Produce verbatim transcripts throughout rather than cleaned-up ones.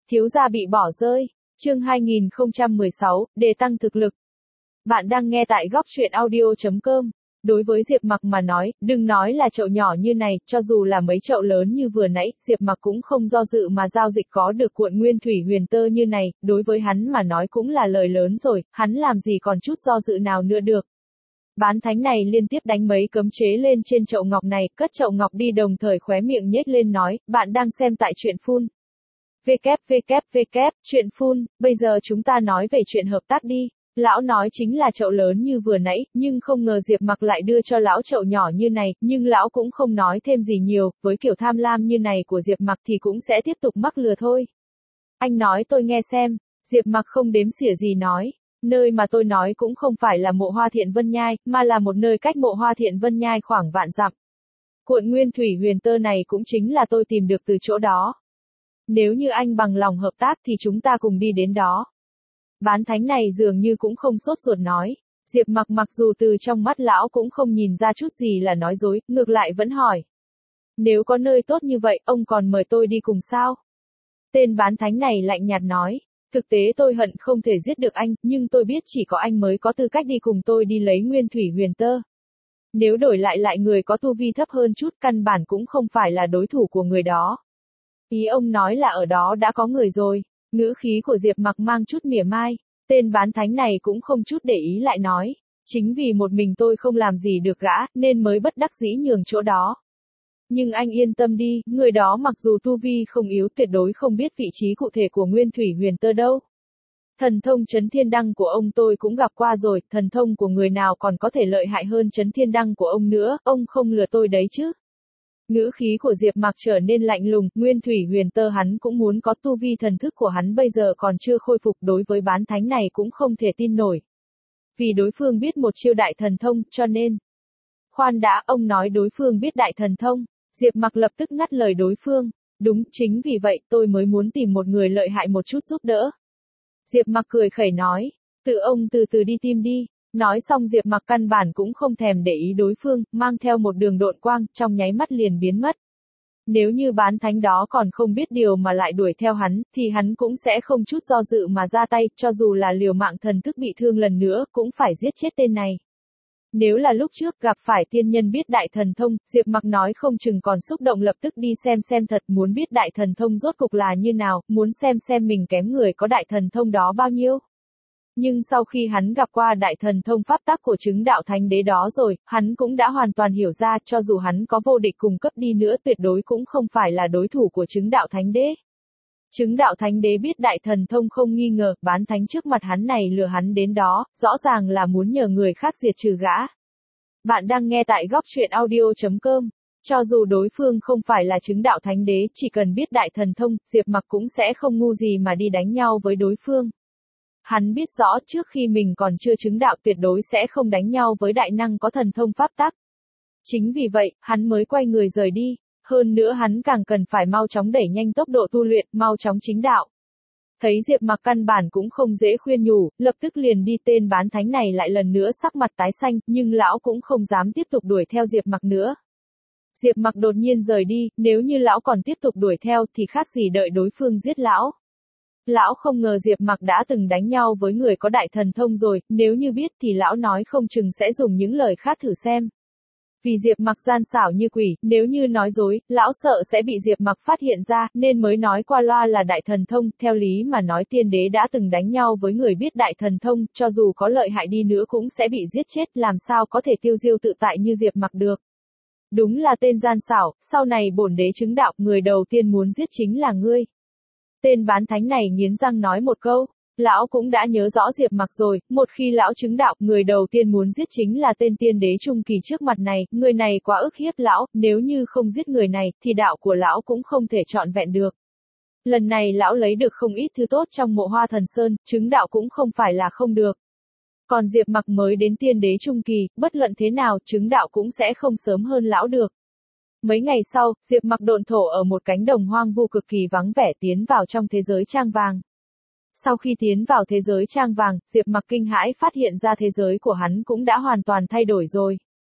Thiếu gia bị bỏ rơi. Chương hai nghìn không trăm mười sáu, đề tăng thực lực. Bạn đang nghe tại góc truyện audio chấm com. Đối với Diệp Mặc mà nói, đừng nói là chậu nhỏ như này, cho dù là mấy chậu lớn như vừa nãy, Diệp Mặc cũng không do dự mà giao dịch có được cuộn nguyên thủy huyền tơ như này, đối với hắn mà nói cũng là lời lớn rồi, hắn làm gì còn chút do dự nào nữa được. Bán thánh này liên tiếp đánh mấy cấm chế lên trên chậu ngọc này, cất chậu ngọc đi đồng thời khóe miệng nhếch lên nói, bạn đang xem tại truyện phun. vê kép vê kép vê kép, chuyện phun, bây giờ chúng ta nói về chuyện hợp tác đi. Lão nói chính là chậu lớn như vừa nãy, nhưng không ngờ Diệp Mặc lại đưa cho lão chậu nhỏ như này, nhưng lão cũng không nói thêm gì nhiều, với kiểu tham lam như này của Diệp Mặc thì cũng sẽ tiếp tục mắc lừa thôi. Anh nói tôi nghe xem, Diệp Mặc không đếm xỉa gì nói, nơi mà tôi nói cũng không phải là mộ Hoa Thiện Vân Nhai, mà là một nơi cách mộ Hoa Thiện Vân Nhai khoảng vạn dặm. Cuộn nguyên thủy huyền tơ này cũng chính là tôi tìm được từ chỗ đó. Nếu như anh bằng lòng hợp tác thì chúng ta cùng đi đến đó. Bán thánh này dường như cũng không sốt ruột nói. Diệp Mặc mặc dù từ trong mắt lão cũng không nhìn ra chút gì là nói dối, ngược lại vẫn hỏi. Nếu có nơi tốt như vậy, ông còn mời tôi đi cùng sao? Tên bán thánh này lạnh nhạt nói. Thực tế tôi hận không thể giết được anh, nhưng tôi biết chỉ có anh mới có tư cách đi cùng tôi đi lấy nguyên thủy huyền tơ. Nếu đổi lại lại người có tu vi thấp hơn chút, căn bản cũng không phải là đối thủ của người đó. Ý ông nói là ở đó đã có người rồi. Ngữ khí của Diệp Mặc mang chút mỉa mai. Tên bán thánh này cũng không chút để ý lại nói. Chính vì một mình tôi không làm gì được gã, nên mới bất đắc dĩ nhường chỗ đó. Nhưng anh yên tâm đi, người đó mặc dù tu vi không yếu tuyệt đối không biết vị trí cụ thể của nguyên thủy huyền tơ đâu. Thần thông chấn thiên đăng của ông tôi cũng gặp qua rồi, thần thông của người nào còn có thể lợi hại hơn chấn thiên đăng của ông nữa, ông không lừa tôi đấy chứ. Ngữ khí của Diệp Mặc trở nên lạnh lùng, nguyên thủy huyền tơ hắn cũng muốn có, tu vi thần thức của hắn bây giờ còn chưa khôi phục, đối với bán thánh này cũng không thể tin nổi. Vì đối phương biết một chiêu đại thần thông, cho nên. Khoan đã, ông nói đối phương biết đại thần thông. Diệp Mặc lập tức ngắt lời đối phương. Đúng, chính vì vậy tôi mới muốn tìm một người lợi hại một chút giúp đỡ. Diệp Mặc cười khẩy nói. Tự ông từ từ đi tìm đi. Nói xong Diệp Mặc căn bản cũng không thèm để ý đối phương, mang theo một đường độn quang, trong nháy mắt liền biến mất. Nếu như bán thánh đó còn không biết điều mà lại đuổi theo hắn, thì hắn cũng sẽ không chút do dự mà ra tay, cho dù là liều mạng thần thức bị thương lần nữa, cũng phải giết chết tên này. Nếu là lúc trước gặp phải tiên nhân biết đại thần thông, Diệp Mặc nói không chừng còn xúc động lập tức đi xem xem thật, muốn biết đại thần thông rốt cục là như nào, muốn xem xem mình kém người có đại thần thông đó bao nhiêu. Nhưng sau khi hắn gặp qua đại thần thông pháp tắc của chứng đạo thánh đế đó rồi, hắn cũng đã hoàn toàn hiểu ra, cho dù hắn có vô địch cùng cấp đi nữa tuyệt đối cũng không phải là đối thủ của chứng đạo thánh đế. Chứng đạo thánh đế biết đại thần thông không nghi ngờ, bán thánh trước mặt hắn này lừa hắn đến đó, rõ ràng là muốn nhờ người khác diệt trừ gã. Bạn đang nghe tại góc truyện audio chấm com. Cho dù đối phương không phải là chứng đạo thánh đế, chỉ cần biết đại thần thông, Diệp Mặc cũng sẽ không ngu gì mà đi đánh nhau với đối phương. Hắn biết rõ trước khi mình còn chưa chứng đạo tuyệt đối sẽ không đánh nhau với đại năng có thần thông pháp tắc. Chính vì vậy, hắn mới quay người rời đi. Hơn nữa hắn càng cần phải mau chóng đẩy nhanh tốc độ tu luyện, mau chóng chính đạo. Thấy Diệp Mặc căn bản cũng không dễ khuyên nhủ, lập tức liền đi, tên bán thánh này lại lần nữa sắc mặt tái xanh, nhưng lão cũng không dám tiếp tục đuổi theo Diệp Mặc nữa. Diệp Mặc đột nhiên rời đi, nếu như lão còn tiếp tục đuổi theo thì khác gì đợi đối phương giết lão. Lão không ngờ Diệp Mặc đã từng đánh nhau với người có đại thần thông rồi, nếu như biết thì lão nói không chừng sẽ dùng những lời khác thử xem. Vì Diệp Mặc gian xảo như quỷ, nếu như nói dối, lão sợ sẽ bị Diệp Mặc phát hiện ra, nên mới nói qua loa là đại thần thông, theo lý mà nói tiên đế đã từng đánh nhau với người biết đại thần thông, cho dù có lợi hại đi nữa cũng sẽ bị giết chết, làm sao có thể tiêu diêu tự tại như Diệp Mặc được. Đúng là tên gian xảo, sau này bổn đế chứng đạo, người đầu tiên muốn giết chính là ngươi. Tên bán thánh này nghiến răng nói một câu, lão cũng đã nhớ rõ Diệp Mặc rồi, một khi lão chứng đạo, người đầu tiên muốn giết chính là tên tiên đế trung kỳ trước mặt này, người này quá ức hiếp lão, nếu như không giết người này, thì đạo của lão cũng không thể trọn vẹn được. Lần này lão lấy được không ít thứ tốt trong mộ Hoa Thần Sơn, chứng đạo cũng không phải là không được. Còn Diệp Mặc mới đến tiên đế trung kỳ, bất luận thế nào, chứng đạo cũng sẽ không sớm hơn lão được. Mấy ngày sau, Diệp Mặc độn thổ ở một cánh đồng hoang vu cực kỳ vắng vẻ tiến vào trong thế giới trang vàng. Sau khi tiến vào thế giới trang vàng, Diệp Mặc kinh hãi phát hiện ra thế giới của hắn cũng đã hoàn toàn thay đổi rồi.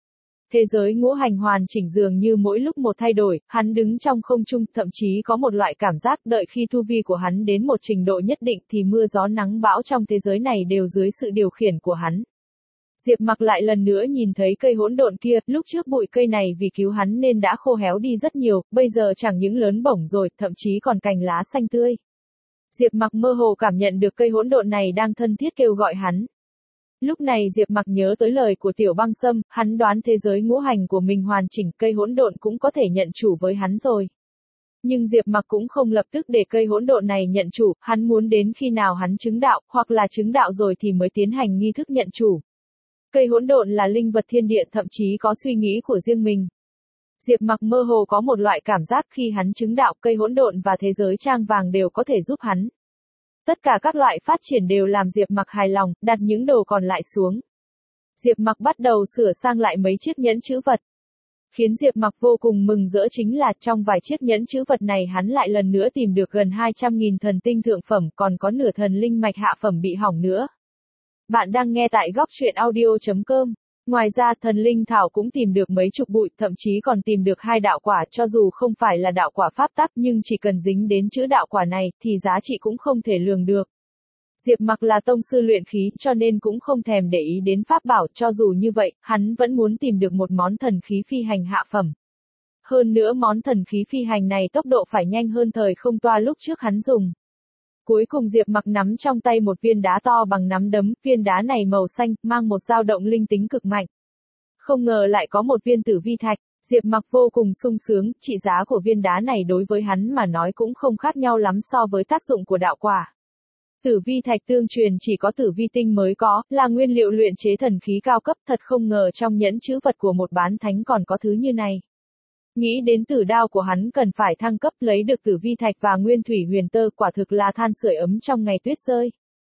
Thế giới ngũ hành hoàn chỉnh dường như mỗi lúc một thay đổi, hắn đứng trong không trung, thậm chí có một loại cảm giác đợi khi tu vi của hắn đến một trình độ nhất định thì mưa gió nắng bão trong thế giới này đều dưới sự điều khiển của hắn. Diệp Mặc lại lần nữa nhìn thấy cây hỗn độn kia, lúc trước bụi cây này vì cứu hắn nên đã khô héo đi rất nhiều, bây giờ chẳng những lớn bổng rồi, thậm chí còn cành lá xanh tươi. Diệp Mặc mơ hồ cảm nhận được cây hỗn độn này đang thân thiết kêu gọi hắn. Lúc này Diệp Mặc nhớ tới lời của Tiểu Băng Sâm, hắn đoán thế giới ngũ hành của mình hoàn chỉnh, cây hỗn độn cũng có thể nhận chủ với hắn rồi. Nhưng Diệp Mặc cũng không lập tức để cây hỗn độn này nhận chủ, hắn muốn đến khi nào hắn chứng đạo, hoặc là chứng đạo rồi thì mới tiến hành nghi thức nhận chủ. Cây hỗn độn là linh vật thiên địa, thậm chí có suy nghĩ của riêng mình. Diệp Mặc mơ hồ có một loại cảm giác khi hắn chứng đạo, cây hỗn độn và thế giới trang vàng đều có thể giúp hắn. Tất cả các loại phát triển đều làm Diệp Mặc hài lòng, đặt những đồ còn lại xuống. Diệp Mặc bắt đầu sửa sang lại mấy chiếc nhẫn chữ vật. Khiến Diệp Mặc vô cùng mừng rỡ chính là trong vài chiếc nhẫn chữ vật này hắn lại lần nữa tìm được gần hai trăm nghìn thần tinh thượng phẩm, còn có nửa thần linh mạch hạ phẩm bị hỏng nữa. Bạn đang nghe tại góc truyện audio chấm com. Ngoài ra thần linh thảo cũng tìm được mấy chục bụi, thậm chí còn tìm được hai đạo quả, cho dù không phải là đạo quả pháp tắc nhưng chỉ cần dính đến chữ đạo quả này thì giá trị cũng không thể lường được. Diệp Mặc là tông sư luyện khí cho nên cũng không thèm để ý đến pháp bảo, cho dù như vậy, hắn vẫn muốn tìm được một món thần khí phi hành hạ phẩm. Hơn nữa món thần khí phi hành này tốc độ phải nhanh hơn thời không toa lúc trước hắn dùng. Cuối cùng Diệp Mặc nắm trong tay một viên đá to bằng nắm đấm, viên đá này màu xanh, mang một dao động linh tính cực mạnh. Không ngờ lại có một viên tử vi thạch, Diệp Mặc vô cùng sung sướng, trị giá của viên đá này đối với hắn mà nói cũng không khác nhau lắm so với tác dụng của đạo quả. Tử vi thạch tương truyền chỉ có tử vi tinh mới có, là nguyên liệu luyện chế thần khí cao cấp, thật không ngờ trong nhẫn chữ vật của một bán thánh còn có thứ như này. Nghĩ đến tử đao của hắn cần phải thăng cấp, lấy được tử vi thạch và nguyên thủy huyền tơ, quả thực là than sưởi ấm trong ngày tuyết rơi.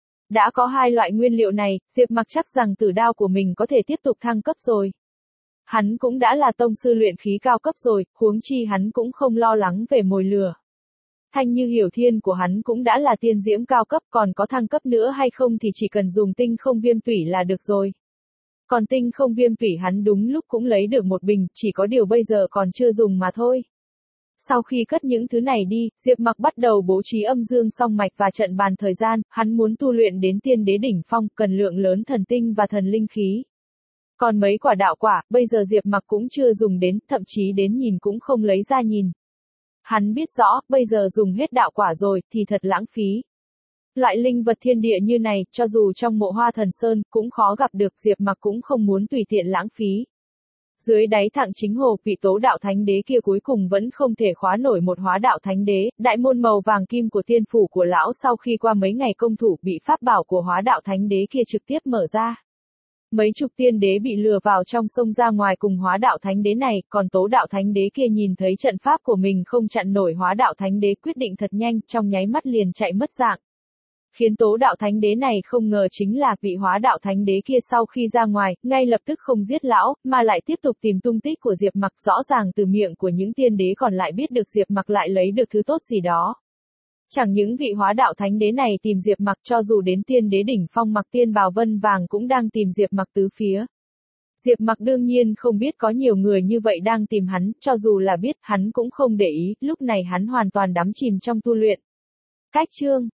Đã có hai loại nguyên liệu này, Diệp Mặc chắc rằng tử đao của mình có thể tiếp tục thăng cấp rồi. Hắn cũng đã là tông sư luyện khí cao cấp rồi, huống chi hắn cũng không lo lắng về mồi lửa. Thanh như hiểu thiên của hắn cũng đã là tiên diễm cao cấp, còn có thăng cấp nữa hay không thì chỉ cần dùng tinh không viêm tủy là được rồi. Còn tinh không viêm tủy hắn đúng lúc cũng lấy được một bình, chỉ có điều bây giờ còn chưa dùng mà thôi. Sau khi cất những thứ này đi, Diệp Mặc bắt đầu bố trí âm dương song mạch và trận bàn thời gian, hắn muốn tu luyện đến tiên đế đỉnh phong, cần lượng lớn thần tinh và thần linh khí. Còn mấy quả đạo quả, bây giờ Diệp Mặc cũng chưa dùng đến, thậm chí đến nhìn cũng không lấy ra nhìn. Hắn biết rõ, bây giờ dùng hết đạo quả rồi, thì thật lãng phí. Loại linh vật thiên địa như này, cho dù trong mộ Hoa Thần Sơn, cũng khó gặp được, Diệp Mặc cũng không muốn tùy tiện lãng phí. Dưới đáy Thạng Chính Hồ, vị tố đạo thánh đế kia cuối cùng vẫn không thể khóa nổi một hóa đạo thánh đế, đại môn màu vàng kim của tiên phủ của lão sau khi qua mấy ngày công thủ bị pháp bảo của hóa đạo thánh đế kia trực tiếp mở ra. Mấy chục tiên đế bị lừa vào trong sông ra ngoài cùng hóa đạo thánh đế này, còn tố đạo thánh đế kia nhìn thấy trận pháp của mình không chặn nổi hóa đạo thánh đế, quyết định thật nhanh, trong nháy mắt liền chạy mất dạng. Khiến tố đạo thánh đế này không ngờ chính là vị hóa đạo thánh đế kia sau khi ra ngoài, ngay lập tức không giết lão, mà lại tiếp tục tìm tung tích của Diệp Mặc, rõ ràng từ miệng của những tiên đế còn lại biết được Diệp Mặc lại lấy được thứ tốt gì đó. Chẳng những vị hóa đạo thánh đế này tìm Diệp Mặc, cho dù đến tiên đế đỉnh phong mặc tiên bào vân vàng cũng đang tìm Diệp Mặc tứ phía. Diệp Mặc đương nhiên không biết có nhiều người như vậy đang tìm hắn, cho dù là biết, hắn cũng không để ý, lúc này hắn hoàn toàn đắm chìm trong tu luyện. Cách chương